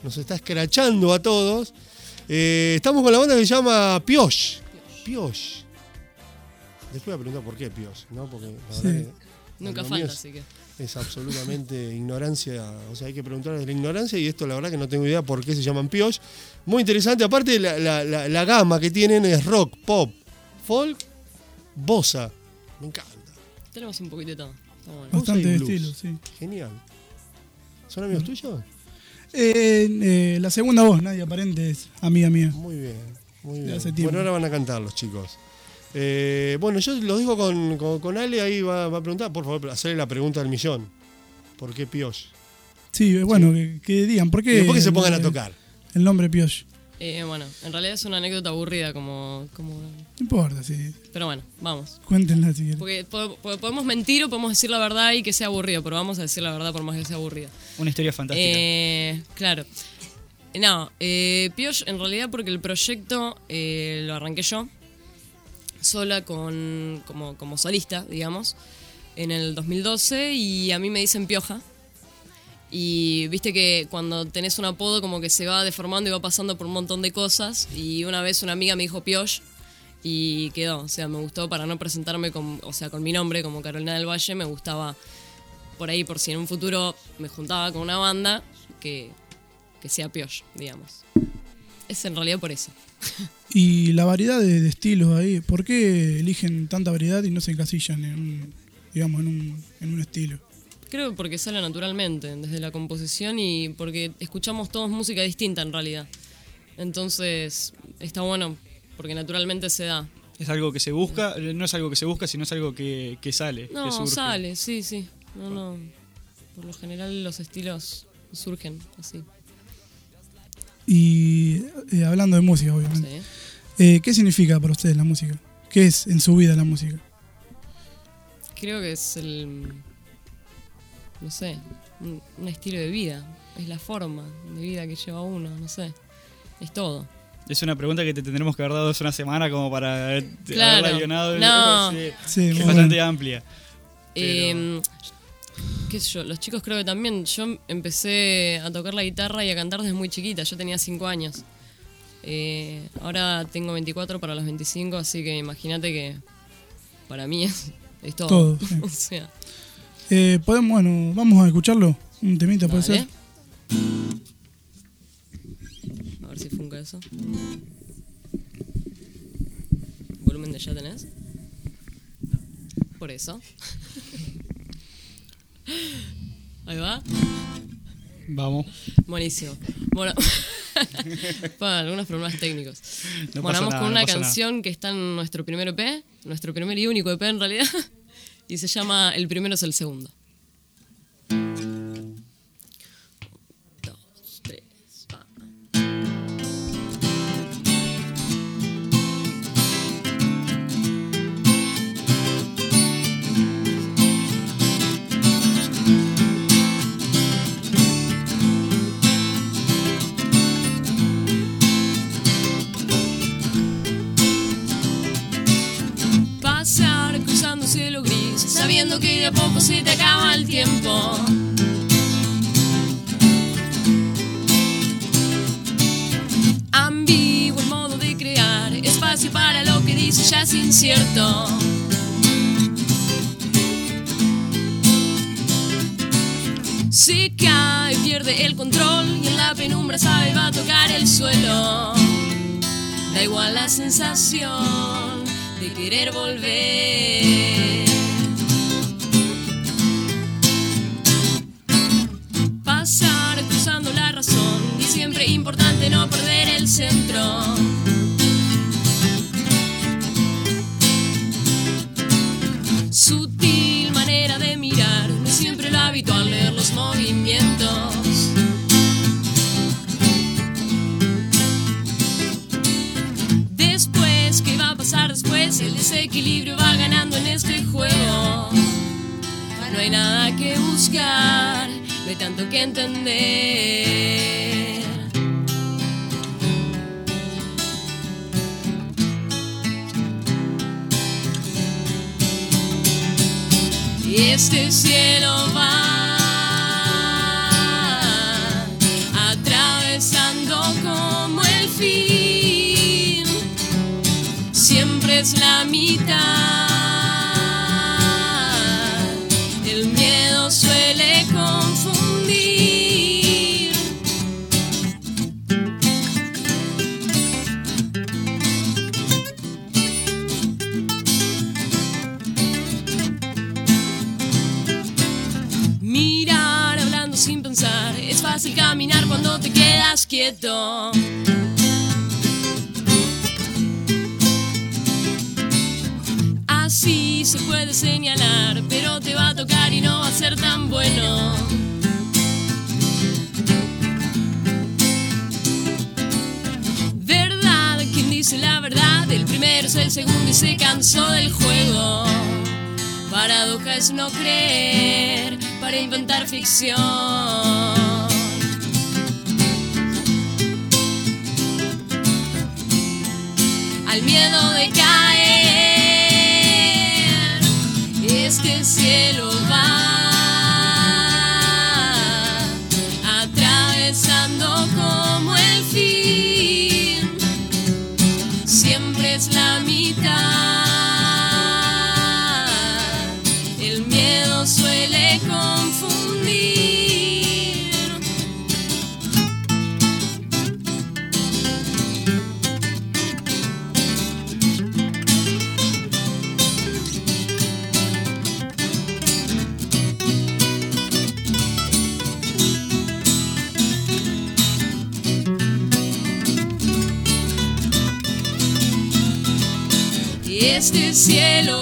nos está escrachando a todos. Estamos con la banda que se llama Pioche. Pioche. Después voy a preguntar por qué Pioche, ¿no? Porque la verdad que Nunca lo falta, mío así que. es absolutamente ignorancia. O sea, hay que preguntar de la ignorancia y esto la verdad que no tengo idea por qué se llaman Pioche. Muy interesante. Aparte, la gama que tienen es rock, pop, folk, bossa. Me encanta. Tenemos un poquito de todo. Está bueno. Bastante Bossa y de blues. estilo, sí. Genial. ¿Son amigos tuyos? La segunda voz, Nadia Aparente, es amiga mía. Muy bien, muy De bien. hace tiempo. Bueno, ahora van a cantar los chicos. Bueno, yo los dejo con Ale, ahí va a preguntar. Por favor, hacerle la pregunta del millón. ¿Por qué Pioche? Sí, bueno, que digan, ¿por Y qué? después que se pongan a tocar. El nombre Pioche. Bueno, en realidad es una anécdota aburrida como... No importa, sí. Pero bueno, vamos. Cuéntenla si quieren. Porque podemos mentir o podemos decir la verdad y que sea aburrido, pero vamos a decir la verdad por más que sea aburrida. Una historia fantástica. Claro. No, Pioche en realidad porque el proyecto lo arranqué yo, sola como solista, digamos, en el 2012 y a mí me dicen Pioja. Y viste que cuando tenés un apodo como que se va deformando y va pasando por un montón de cosas. Y una vez una amiga me dijo Pioche y quedó. O sea, me gustó para no presentarme con mi nombre como Carolina del Valle. Me gustaba por ahí, por si en un futuro me juntaba con una banda, que sea Pioche, digamos. Es en realidad por eso. Y la variedad de estilos ahí, ¿por qué eligen tanta variedad y no se encasillan en un estilo? Creo porque sale naturalmente, desde la composición y porque escuchamos todos música distinta en realidad. Entonces, está bueno porque naturalmente se da. Es algo que se busca, no es algo que se busca, sino es algo que sale. que No, surge. sale, sí. No. Por lo general los estilos surgen así. Y hablando de música, obviamente. ¿Qué significa para ustedes la música? ¿Qué es en su vida la música? Creo que es no sé, un estilo de vida. Es la forma de vida que lleva uno, no sé. Es todo. Es una pregunta que te tendremos que haber dado hace una semana como para Claro. haberla guionado. No. Sí, Es muy bastante bueno. amplia. Qué sé yo, los chicos creo que también. Yo empecé a tocar la guitarra y a cantar desde muy chiquita. Yo tenía 5 años. Ahora tengo 24 para los 25, así que imagínate que para mí es todo. Todo, sí. O sea, vamos a escucharlo. Un temita puede dale. ser. A ver si funca eso. ¿Volumen de ya tenés? Por eso. Ahí va. Vamos. Buenísimo. Bueno, para algunos problemas técnicos. No Bueno, pasa vamos nada, con no una pasa canción que está en nuestro primer EP, nuestro primer y único EP en realidad, y se llama El primero es el segundo. 1, 2, 3, va. Pasar cruzando cielo gris, sabiendo que de a poco se te acaba el tiempo. Ambiguo el modo de crear, espacio para lo que dice ya es incierto. Se cae, pierde el control y en la penumbra sabe va a tocar el suelo. Da igual la sensación de querer volver. Pasar cruzando la razón y siempre importante no perder el centro. Sutil manera de mirar, no es siempre lo habitual leer los movimientos. Después, ¿qué va a pasar después? El desequilibrio va ganando en este juego. No hay nada que buscar, no hay tanto que entender. Y este cielo va a través mitad. El miedo suele confundir. Mirar hablando sin pensar, es fácil caminar cuando te quedas quieto. Así se puede señalar, pero te va a tocar y no va a ser tan bueno. Verdad, quien dice la verdad, el primero es el segundo y se cansó del juego. Paradoja es no creer para inventar ficción. Al miedo de caer, este cielo va atravesando como el fin. Siempre es la mitad. El miedo suele confundir. Este cielo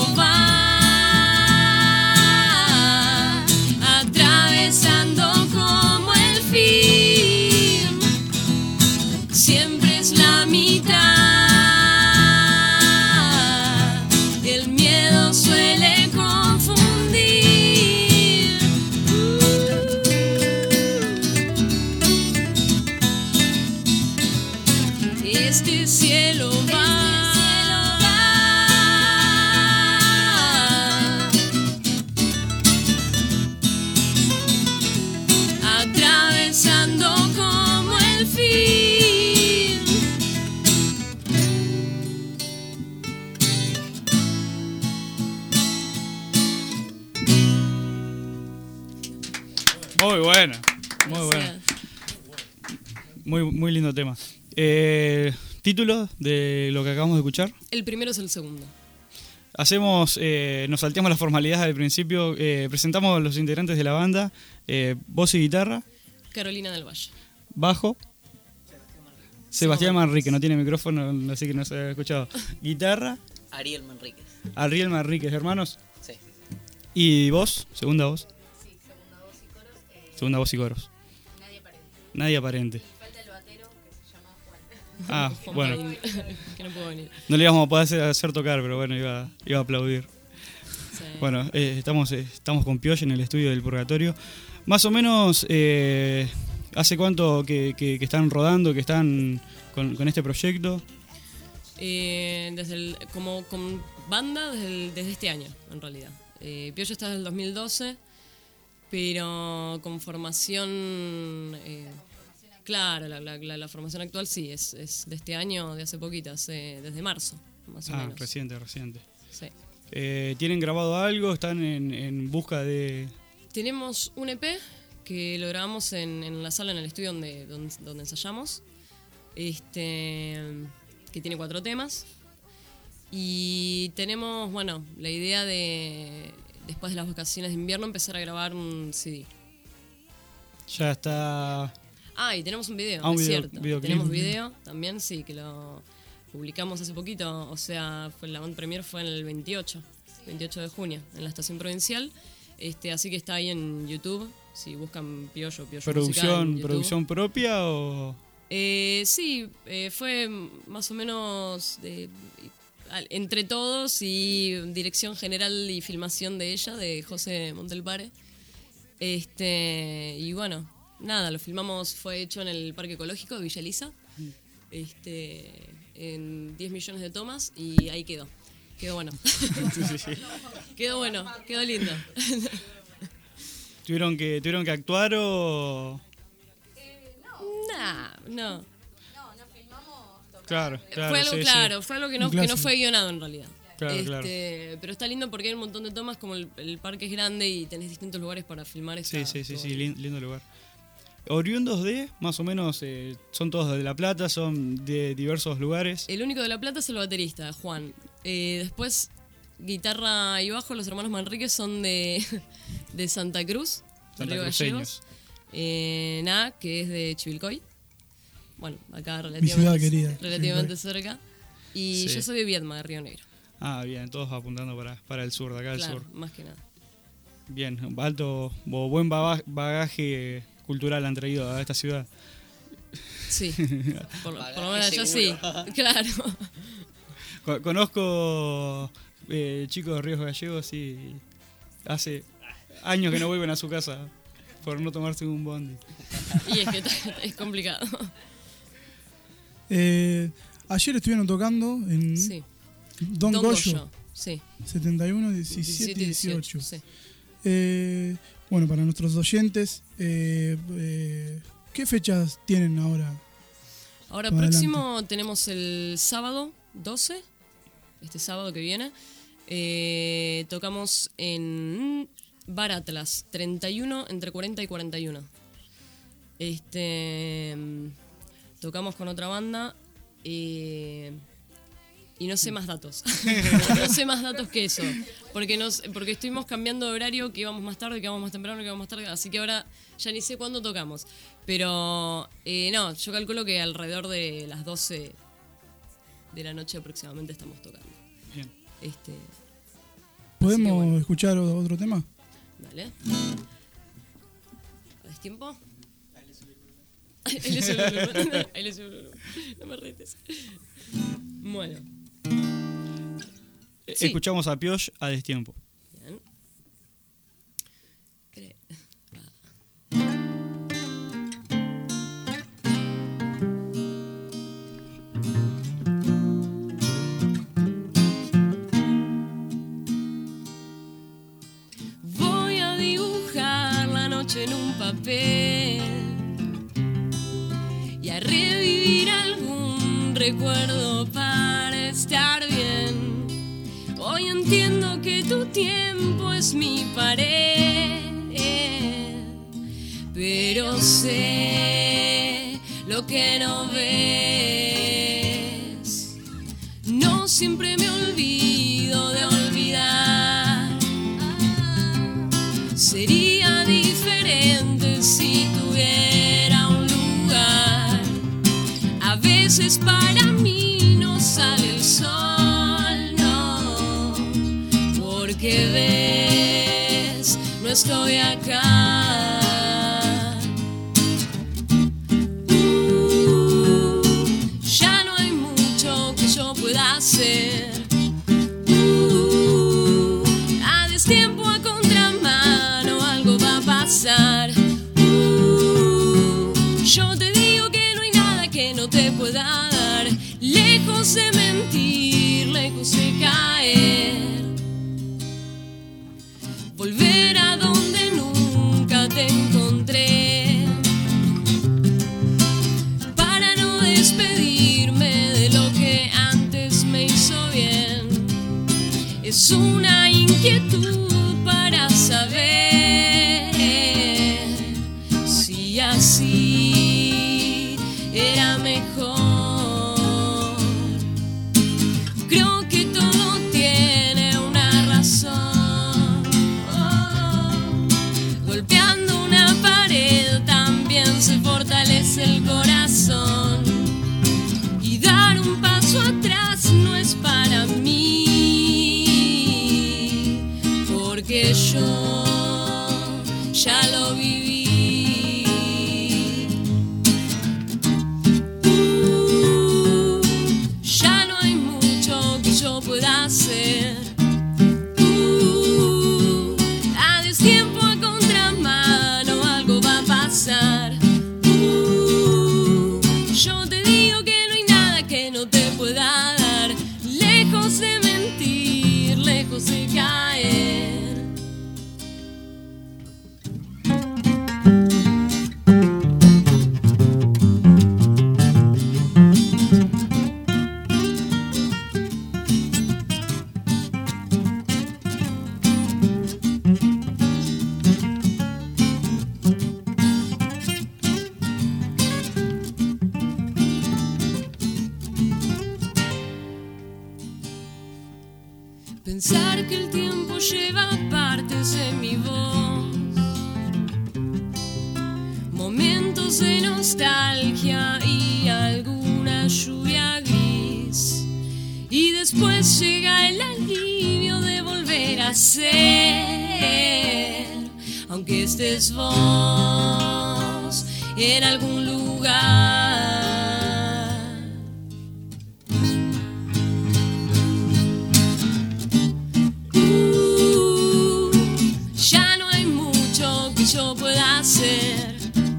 va atravesando como el fin. Siempre es la mitad. El miedo suele confundir. Este cielo va atravesando como el fin. Muy bueno, muy bueno. Muy lindo tema. ¿Título de lo que acabamos de escuchar? El primero es el segundo. Hacemos, nos salteamos las formalidades al principio, presentamos a los integrantes de la banda, voz y guitarra, Carolina del Valle. bajo, Sebastián Manrique, no tiene micrófono, así que no se ha escuchado. Guitarra, Ariel Manríquez. Ariel Manríquez, hermanos. Sí. ¿Y voz? Segunda voz. Sí, segunda voz y coros. Segunda voz y coros. Nadie aparente. Nadie aparente. Falta el batero que se llama Juan. Ah, Juan bueno. Marín, que no puedo venir. No le íbamos a poder hacer tocar, pero bueno, iba a aplaudir. Sí. Bueno, estamos con Pioche en el estudio del Purgatorio. Más o menos, ¿hace cuánto que están rodando, que están con este proyecto? Como con banda desde este año, en realidad. Pioche está desde el 2012, pero con formación... claro, la formación actual sí, es de este año, de hace poquito, desde marzo, más o menos. Reciente. Sí. ¿Tienen grabado algo? ¿Están en busca de...? Tenemos un EP que lo grabamos en la sala, en el estudio donde ensayamos, que tiene 4 temas. Y tenemos, bueno, la idea de, después de las vacaciones de invierno, empezar a grabar un CD. Ya está... Ah, y tenemos un video, un es video, cierto. videoclip. Tenemos video también, sí, que lo publicamos hace poquito. O sea, la on premiere fue en el 28 de junio, en la estación provincial. Así que está ahí en YouTube. Si buscan Piollo musical en YouTube. ¿Producción propia o...? Sí, fue más o menos entre todos y dirección general y filmación de ella, de José Montelpare. Y bueno, nada, lo filmamos, fue hecho en el Parque Ecológico de Villa Elisa, en 10 millones de tomas y ahí quedó. Quedó bueno. Sí. Quedó bueno, quedó lindo. ¿Tuvieron que actuar o...? No. No, nos filmamos tocando. Claro. Fue algo sí, claro, sí. fue algo que Un no clásico. fue guionado en realidad. Claro. Pero está lindo porque hay un montón de tomas, como el parque es grande y tenés distintos lugares para filmar. Sí, lindo lugar. Oriundos de, más o menos, son todos de La Plata, son de diversos lugares. El único de La Plata es el baterista, Juan. Después, guitarra y bajo, los hermanos Manríquez son de Santa Cruz, Río Gallegos. Na, que es de Chivilcoy. Bueno, acá relativamente cerca. Y yo soy de Viedma, de Río Negro. Ah, bien, todos apuntando para el sur, de acá del sur. Más que nada. Bien, alto o buen bagaje cultural han traído a esta ciudad. Sí, por lo menos yo sí, claro. Conozco chicos de Ríos Gallegos y hace años que no vuelven a su casa por no tomarse un bondi. Y es que es complicado. Ayer estuvieron tocando en Don Goyo. Sí. 71, 17 y 18. Sí. Bueno, para nuestros oyentes, ¿qué fechas tienen ahora? Ahora próximo tenemos el sábado 12, este sábado que viene. Tocamos en Bar Atlas, 31, entre 40 y 41. Tocamos con otra banda y no sé más datos. No sé más datos que eso. Porque estuvimos cambiando de horario, que íbamos más tarde, que íbamos más temprano, que íbamos más tarde. Así que ahora ya ni sé cuándo tocamos. Pero no, yo calculo que alrededor de las 12 de la noche aproximadamente estamos tocando. Bien. ¿Podemos escuchar otro tema? Dale. ¿Es tiempo? Ahí le subo el volumen. No me retes. Bueno. Escuchamos a Pioche a destiempo. Bien. Voy a dibujar la noche en un papel y a revivir algún recuerdo para estar bien. Hoy entiendo que tu tiempo es mi pared, pero sé lo que no ves. No siempre me olvido de olvidar. Sería diferente si tuviera un lugar. A veces para mí no sale el sol. Que ves, no estoy acá. Ya no hay mucho que yo pueda hacer. A destiempo, a contramano, algo va a pasar. Yo te digo que no hay nada que no te pueda dar. Lejos de mentir, lejos de caer. Volver a donde nunca te encontré, para no despedirme de lo que antes me hizo bien. Es una inquietud para saber si así era mejor. Creo que todo tiene una razón. Pensar que el tiempo lleva partes en mi voz, momentos de nostalgia y alguna lluvia gris, y después llega el alivio de volver a ser, aunque estés vos en algún lugar. Ya no hay mucho que yo pueda hacer.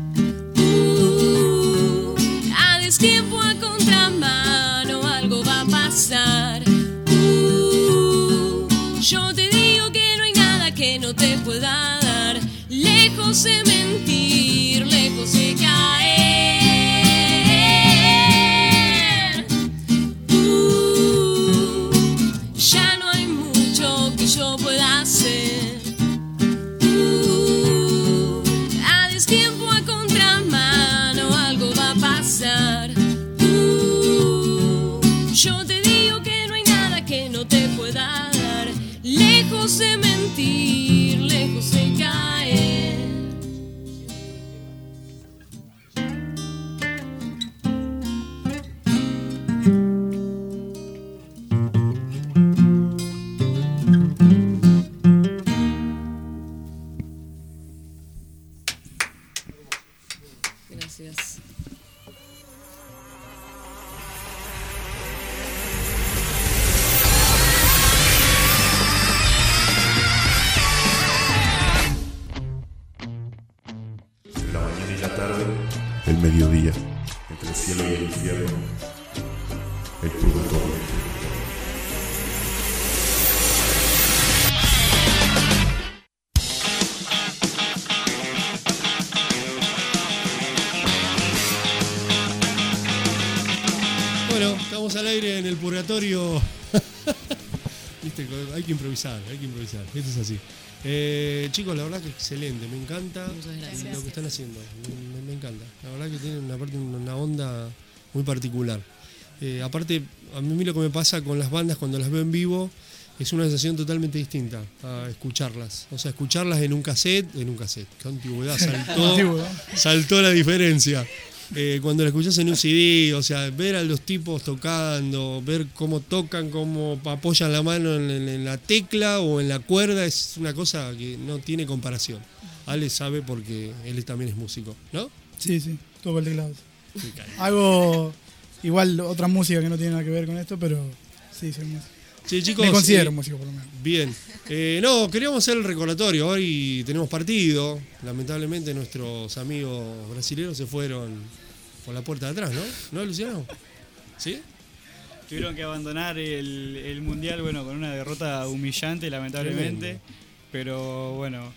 A destiempo, a contramano, algo va a pasar. Yo te digo que no hay nada que no te pueda dar. Lejos de mentir, lejos de caer. Ya no hay mucho que yo pueda hacer. A destiempo, a contramano, algo va a pasar. Yo te digo que no hay nada que no te pueda dar. Lejos de mentir, lejos de caer. Gracias. La mañana y la tarde, el mediodía, entre el cielo y el infierno, el purgatorio. Bueno, estamos al aire en el purgatorio. Viste, hay que improvisar. Esto es así. Chicos, la verdad que excelente, me encanta lo que están haciendo, me encanta. La verdad que tienen una onda muy particular. Aparte, a mí lo que me pasa con las bandas cuando las veo en vivo es una sensación totalmente distinta a escucharlas. O sea, escucharlas en un cassette, qué antigüedad, saltó la diferencia. Cuando la escuchás en un CD, o sea, ver a los tipos tocando, ver cómo tocan, cómo apoyan la mano en la tecla o en la cuerda, es una cosa que no tiene comparación. Ale sabe porque él también es músico, ¿no? Sí, toco el teclado. Hago igual otra música que no tiene nada que ver con esto, pero sí, soy músico. Sí, chicos, me considero músico por lo menos. Bien. No, queríamos hacer el recordatorio. Hoy tenemos partido. Lamentablemente nuestros amigos brasileños se fueron por la puerta de atrás, ¿no? ¿No, Luciano? ¿Sí? Tuvieron que abandonar el Mundial, bueno, con una derrota humillante, lamentablemente. Tremendo. Pero bueno,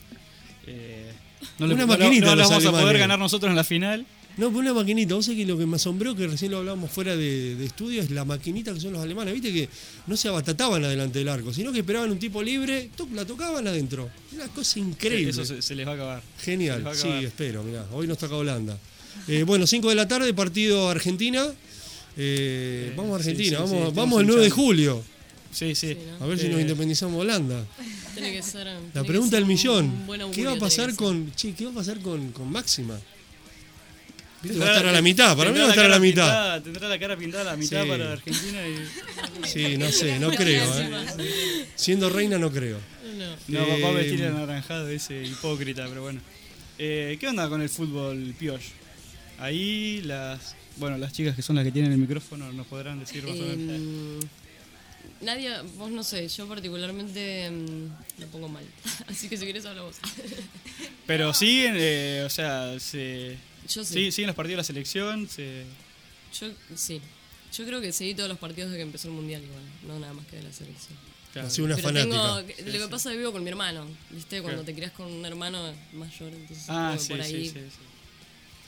no Una lo maquinita los vamos a alemanes. poder ganar nosotros en la final. No, por una maquinita. Vos sabés que lo que me asombró, que recién lo hablábamos fuera de estudio, es la maquinita que son los alemanes. Viste que no se abatataban adelante del arco, sino que esperaban un tipo libre, la tocaban adentro. Una cosa increíble. Eso se les va a acabar. Genial, Se les va a sí, acabar. espero, mirá. Hoy nos toca Holanda. Bueno, 5 de la tarde, partido Argentina. Vamos a Argentina, sí, vamos el 9 de julio. Sí. A ver si nos independizamos de Holanda. Tiene que ser. La pregunta del millón. ¿Qué va a pasar con con Máxima? ¿Viste? Va a estar a la mitad, para mí va a estar a la mitad. Tendrá la cara pintada a la mitad Sí. para Argentina. Sí, no sé, no creo. Siendo reina no creo. No, va a vestir el anaranjado ese hipócrita, pero bueno. ¿Qué onda con el fútbol, Pioch? Ahí las chicas que son las que tienen el micrófono nos podrán decir más o menos. Nadia, vos no sé, yo particularmente lo pongo mal. Así que si querés habla vos. Pero siguen, o sea, Yo sí. siguen los partidos de la selección. Yo sí. Yo creo que seguí todos los partidos desde que empezó el mundial igual, no nada más que de la selección. Ha sido una Pero fanática. lo que pasa es que vivo con mi hermano, ¿viste? Cuando te criás con un hermano mayor, entonces Ah, creo que sí, por ahí. sí.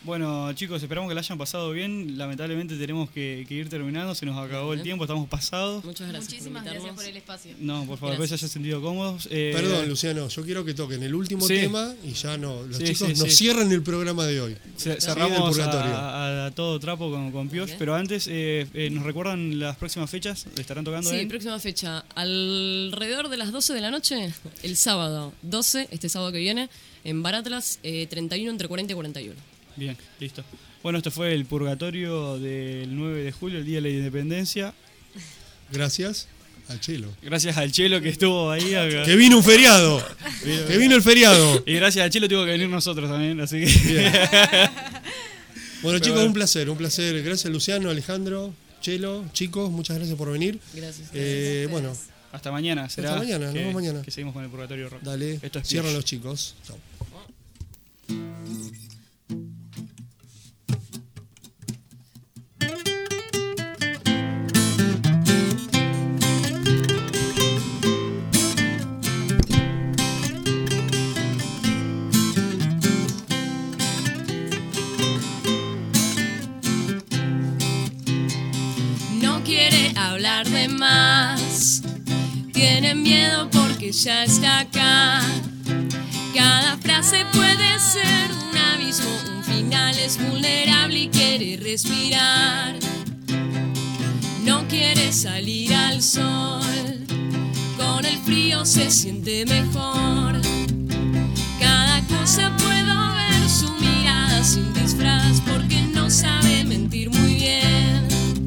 Bueno, chicos, esperamos que la hayan pasado bien. Lamentablemente tenemos que ir terminando, se nos acabó el tiempo, estamos pasados. Muchas gracias. Muchísimas gracias por el espacio. No, por favor, espero se hayan sentido cómodos. Perdón, Luciano, yo quiero que toquen el último Sí. tema y ya no. Los Sí, chicos sí, nos sí. cierran el programa de hoy. Cerramos del purgatorio. a todo trapo con Piosh, Bien. pero antes, ¿nos recuerdan las próximas fechas? ¿Estarán tocando Sí, en? próxima fecha. Alrededor de las 12 de la noche, el sábado 12, este sábado que viene, en Bar Atlas, 31 entre 40 y 41. Bien, listo. Bueno, esto fue el purgatorio del 9 de julio, el Día de la Independencia. Gracias al Chelo. Gracias al Chelo que estuvo ahí. Acá. Que vino un feriado. Que vino el feriado. Y gracias al Chelo tuvo que venir nosotros también, así que... Bueno, chicos, bueno. un placer. Gracias, Luciano, Alejandro, Chelo, chicos, muchas gracias por venir. Gracias. Bueno, Hasta mañana será. Hasta mañana, nos que, vemos mañana. Que seguimos con el purgatorio rock. dale, Esto es cierran Piosh. los chicos. Chau. No quiere hablar de más, tiene miedo porque ya está acá. Cada frase puede ser un abismo, un final es vulnerable y quiere respirar. No quiere salir al sol, con el frío se siente mejor. Cada cosa puedo ver su mirada sin disfraz porque no sabe mentir muy bien.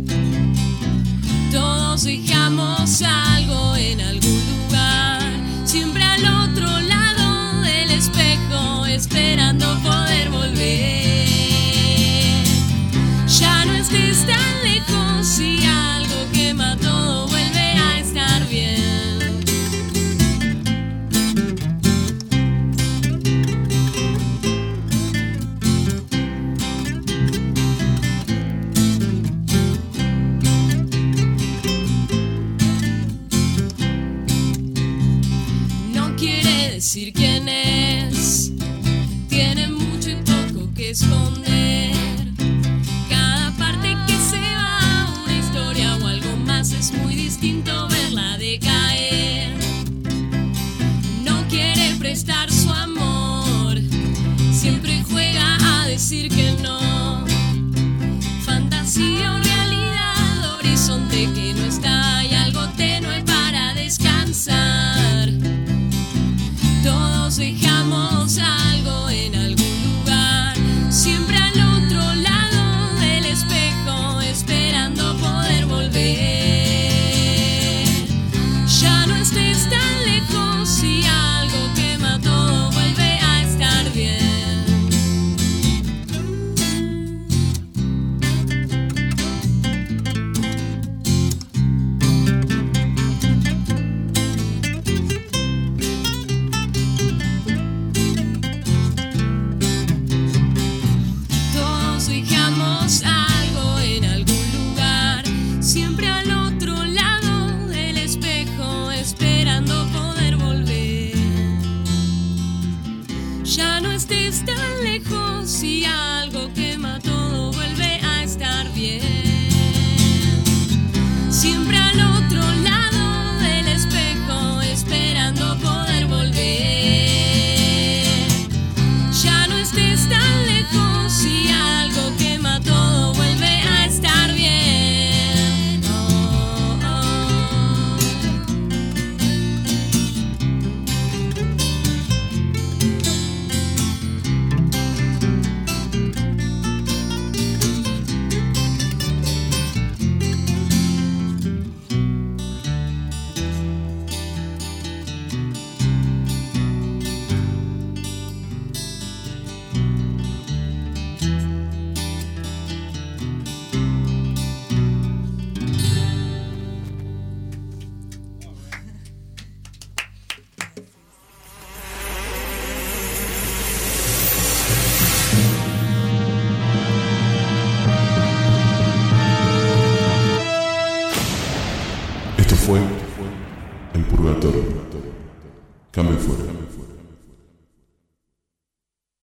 Todos dejamos algo en algún lugar, siempre al otro lado del espejo, esperando poder volver. Ya no estés tan lejos, si algo quema todo vuelve a estar bien. No quiere decir quién es, tiene mucho y poco que esconder. Cada parte que se va, una historia o algo más, es muy distinto verla decaer. No quiere prestar su amor, siempre juega a decir que no. Fantasía o realidad, horizonte que no está y algo tenue para descansar. Todos dejamos algo en algún lugar, siempre al otro lado del espejo, esperando poder volver. Ya no estés tan lejos, si algo quema todo vuelve a estar bien. Todos dejamos algo en algún lugar, siempre al otro lado del espejo, esperando poder volver. Ya no estés tan lejos, si algo quema todo vuelve a estar bien. Siempre al otro lado del espejo, esperando poder volver. Ya no estés tan lejos, si algo quema todo vuelve a estar bien. Oh, oh. Esto fue El Purgatorio. Cambio fuera.